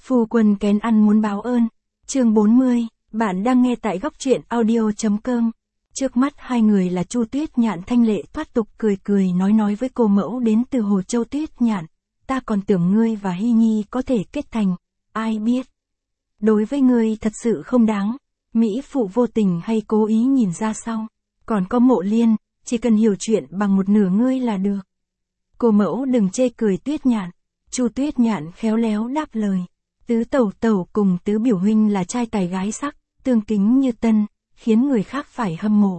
Phu quân kén ăn muốn báo ơn. Chương 40, bạn đang nghe tại góc truyện audio.com. Trước mắt hai người là Chu Tuyết Nhạn. Thanh Lệ thoát tục cười cười nói với cô mẫu đến từ Hồ Châu. Tuyết Nhạn, ta còn tưởng ngươi và Hy Nhi có thể kết thành, ai biết. Đối với ngươi thật sự không đáng. Mỹ phụ vô tình hay cố ý nhìn ra sau. Còn có Mộ Liên, chỉ cần hiểu chuyện bằng một nửa ngươi là được. Cô mẫu đừng chê cười Tuyết Nhạn. Chu Tuyết Nhạn khéo léo đáp lời. Tứ tẩu tẩu cùng tứ biểu huynh là trai tài gái sắc, tương kính như tân, khiến người khác phải hâm mộ.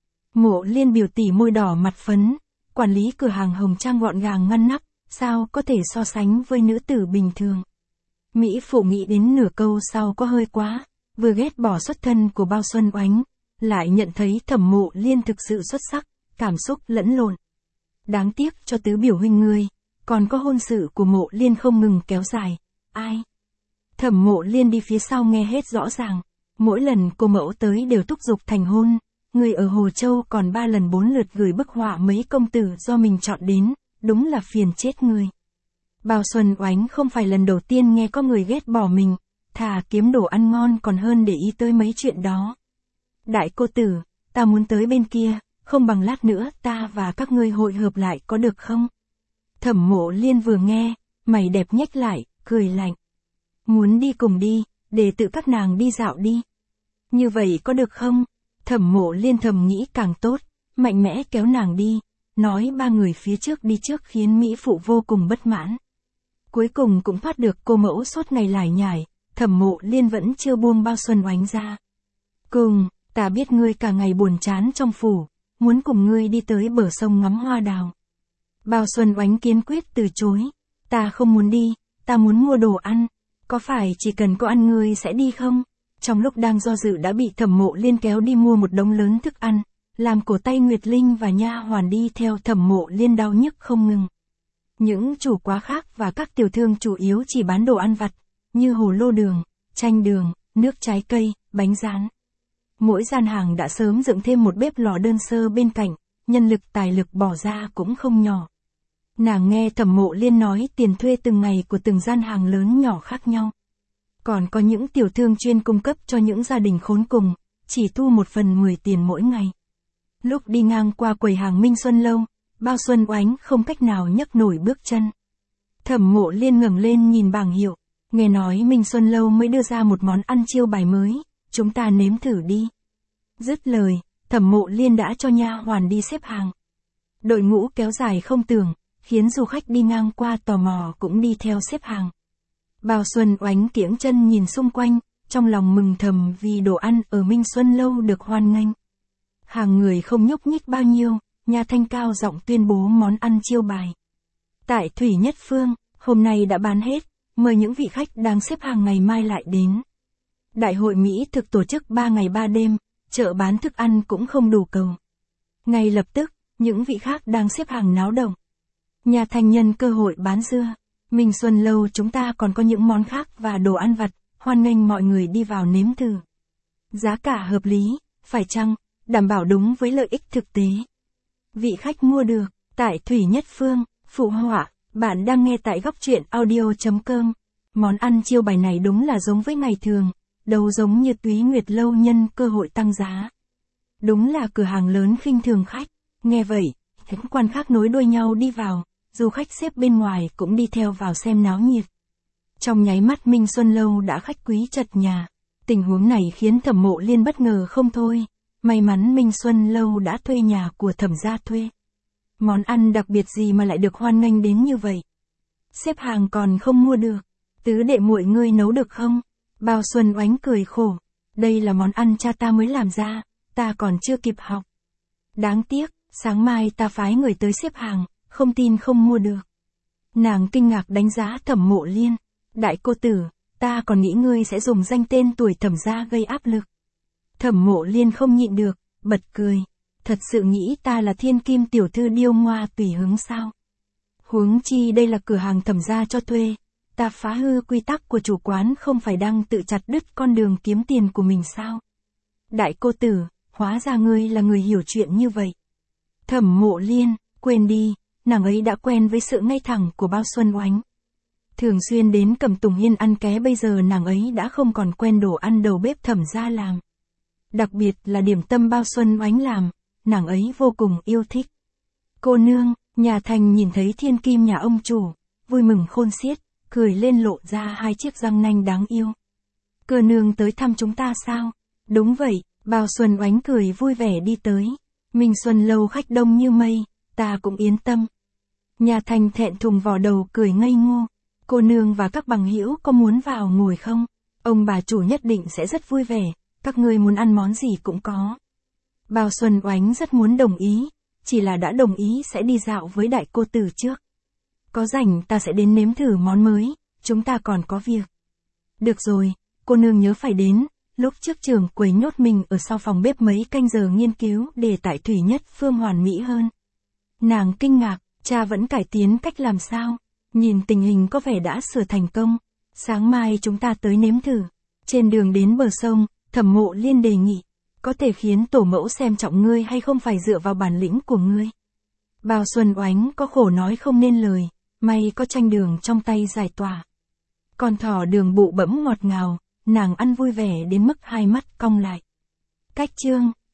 Mộ Liên biểu tỷ môi đỏ mặt phấn, quản lý cửa hàng hồng trang gọn gàng ngăn nắp, sao có thể so sánh với nữ tử bình thường. Mỹ phụ nghĩ đến nửa câu sau có hơi quá, vừa ghét bỏ xuất thân của Bao Xuân Oánh, lại nhận thấy Thẩm Mộ Liên thực sự xuất sắc, cảm xúc lẫn lộn. Đáng tiếc cho tứ biểu huynh ngươi, còn có hôn sự của Mộ Liên không ngừng kéo dài, ai? Thẩm Mộ Liên đi phía sau nghe hết rõ ràng, mỗi lần cô mẫu tới đều thúc giục thành hôn, người ở Hồ Châu còn 3 lần 4 lượt gửi bức họa mấy công tử do mình chọn đến, đúng là phiền chết người. Bao Xuân Oánh không phải lần đầu tiên nghe có người ghét bỏ mình, thà kiếm đồ ăn ngon còn hơn để ý tới mấy chuyện đó. Đại cô tử, ta muốn tới bên kia, không bằng lát nữa ta và các ngươi hội hợp lại có được không? Thẩm Mộ Liên vừa nghe, mày đẹp nhếch lại, cười lạnh. Muốn đi cùng đi, để tự các nàng đi dạo đi. Như vậy có được không? Thẩm Mộ Liên thầm nghĩ càng tốt, mạnh mẽ kéo nàng đi, nói ba người phía trước đi trước khiến Mỹ phụ vô cùng bất mãn. Cuối cùng cũng thoát được cô mẫu suốt ngày lải nhải, Thẩm Mộ Liên vẫn chưa buông Bao Xuân Oánh ra. Cùng, ta biết ngươi cả ngày buồn chán trong phủ, muốn cùng ngươi đi tới bờ sông ngắm hoa đào. Bao Xuân Oánh kiên quyết từ chối, ta không muốn đi, ta muốn mua đồ ăn, có phải chỉ cần có ăn ngươi sẽ đi không? Trong lúc đang do dự đã bị Thẩm Mộ Liên kéo đi mua một đống lớn thức ăn, làm cổ tay Nguyệt Linh và nha hoàn đi theo Thẩm Mộ Liên đau nhức không ngừng. Những chủ quá khác và các tiểu thương chủ yếu chỉ bán đồ ăn vặt, như hồ lô đường, chanh đường, nước trái cây, bánh rán. Mỗi gian hàng đã sớm dựng thêm một bếp lò đơn sơ bên cạnh, nhân lực tài lực bỏ ra cũng không nhỏ. Nàng nghe Thẩm Mộ Liên nói tiền thuê từng ngày của từng gian hàng lớn nhỏ khác nhau. Còn có những tiểu thương chuyên cung cấp cho những gia đình khốn cùng, chỉ thu 1/10 tiền mỗi ngày. Lúc đi ngang qua quầy hàng Minh Xuân Lâu, Bao Xuân Oánh không cách nào nhấc nổi bước chân. Thẩm Mộ Liên ngẩng lên nhìn bảng hiệu, nghe nói Minh Xuân Lâu mới đưa ra một món ăn chiêu bài mới, chúng ta nếm thử đi. Dứt lời, Thẩm Mộ Liên đã cho nha hoàn đi xếp hàng. Đội ngũ kéo dài không tưởng, khiến du khách đi ngang qua tò mò cũng đi theo xếp hàng. Bao Xuân Oánh kiễng chân nhìn xung quanh, trong lòng mừng thầm vì đồ ăn ở Minh Xuân Lâu được hoan nghênh. Hàng người không nhúc nhích bao nhiêu, nha thanh cao giọng tuyên bố món ăn chiêu bài. Tại Thủy Nhất Phương, hôm nay đã bán hết, mời những vị khách đang xếp hàng ngày mai lại đến. Đại hội Mỹ thực tổ chức 3 ngày 3 đêm, chợ bán thức ăn cũng không đủ cầu. Ngay lập tức, những vị khác đang xếp hàng náo động. Nhà thanh nhân cơ hội bán dưa. Minh Xuân Lâu chúng ta còn có những món khác và đồ ăn vặt, hoan nghênh mọi người đi vào nếm thử. Giá cả hợp lý, phải chăng, đảm bảo đúng với lợi ích thực tế. Vị khách mua được, tại Thủy Nhất Phương, phụ họa, bạn đang nghe tại góc truyện audio.com. Món ăn chiêu bài này đúng là giống với ngày thường, đâu giống như Túy Nguyệt Lâu nhân cơ hội tăng giá. Đúng là cửa hàng lớn khinh thường khách, nghe vậy, những quan khác nối đuôi nhau đi vào. Du khách xếp bên ngoài cũng đi theo vào xem náo nhiệt. Trong nháy mắt Minh Xuân Lâu đã khách quý chật nhà. Tình huống này khiến Thẩm Mộ Liên bất ngờ không thôi. May mắn Minh Xuân Lâu đã thuê nhà của Thẩm gia thuê. Món ăn đặc biệt gì mà lại được hoan nghênh đến như vậy? Xếp hàng còn không mua được. Tứ đệ muội ngươi nấu được không? Bao Xuân Oánh cười khổ. Đây là món ăn cha ta mới làm ra, ta còn chưa kịp học. Đáng tiếc, sáng mai ta phái người tới xếp hàng. Không tin không mua được. Nàng kinh ngạc đánh giá Thẩm Mộ Liên. Đại cô tử, ta còn nghĩ ngươi sẽ dùng danh tên tuổi Thẩm gia gây áp lực. Thẩm Mộ Liên không nhịn được, bật cười. Thật sự nghĩ ta là thiên kim tiểu thư điêu ngoa tùy hứng sao? Huống chi đây là cửa hàng Thẩm gia cho thuê. Ta phá hư quy tắc của chủ quán không phải đang tự chặt đứt con đường kiếm tiền của mình sao? Đại cô tử, hóa ra ngươi là người hiểu chuyện như vậy. Thẩm Mộ Liên, quên đi. Nàng ấy đã quen với sự ngay thẳng của Bao Xuân Oánh. Thường xuyên đến Cẩm Tùng Hiên ăn ké, bây giờ nàng ấy đã không còn quen đồ ăn đầu bếp Thẩm gia làm. Đặc biệt là điểm tâm bao Xuân Oánh làm, nàng ấy vô cùng yêu thích. Cô nương, nhà Thành nhìn thấy thiên kim nhà ông chủ, vui mừng khôn xiết, cười lên lộ ra hai chiếc răng nanh đáng yêu. Cô nương tới thăm chúng ta sao? Đúng vậy, bao Xuân Oánh cười vui vẻ đi tới. Minh Xuân lâu khách đông như mây, ta cũng yên tâm. Nhà Thành thẹn thùng vò đầu cười ngây ngô. Cô nương và các bằng hữu có muốn vào ngồi không? Ông bà chủ nhất định sẽ rất vui vẻ, các ngươi muốn ăn món gì cũng có. Bao Xuân Oánh rất muốn đồng ý, chỉ là đã đồng ý sẽ đi dạo với đại cô tử trước. Có rảnh ta sẽ đến nếm thử món mới, chúng ta còn có việc. Được rồi, cô nương nhớ phải đến, lúc trước trưởng quầy nhốt mình ở sau phòng bếp mấy canh giờ nghiên cứu để tại Thủy Nhất Phương hoàn mỹ hơn. Nàng kinh ngạc, cha vẫn cải tiến cách làm sao? Nhìn tình hình có vẻ đã sửa thành công. Sáng mai chúng ta tới nếm thử. Trên đường đến bờ sông, Thẩm Mộ Liên đề nghị, có thể khiến tổ mẫu xem trọng ngươi hay không phải dựa vào bản lĩnh của ngươi. Bao Xuân Oánh có khổ nói không nên lời, may có chanh đường trong tay giải tỏa. Con thỏ đường bụ bẫm ngọt ngào, nàng ăn vui vẻ đến mức hai mắt cong lại. Cách chương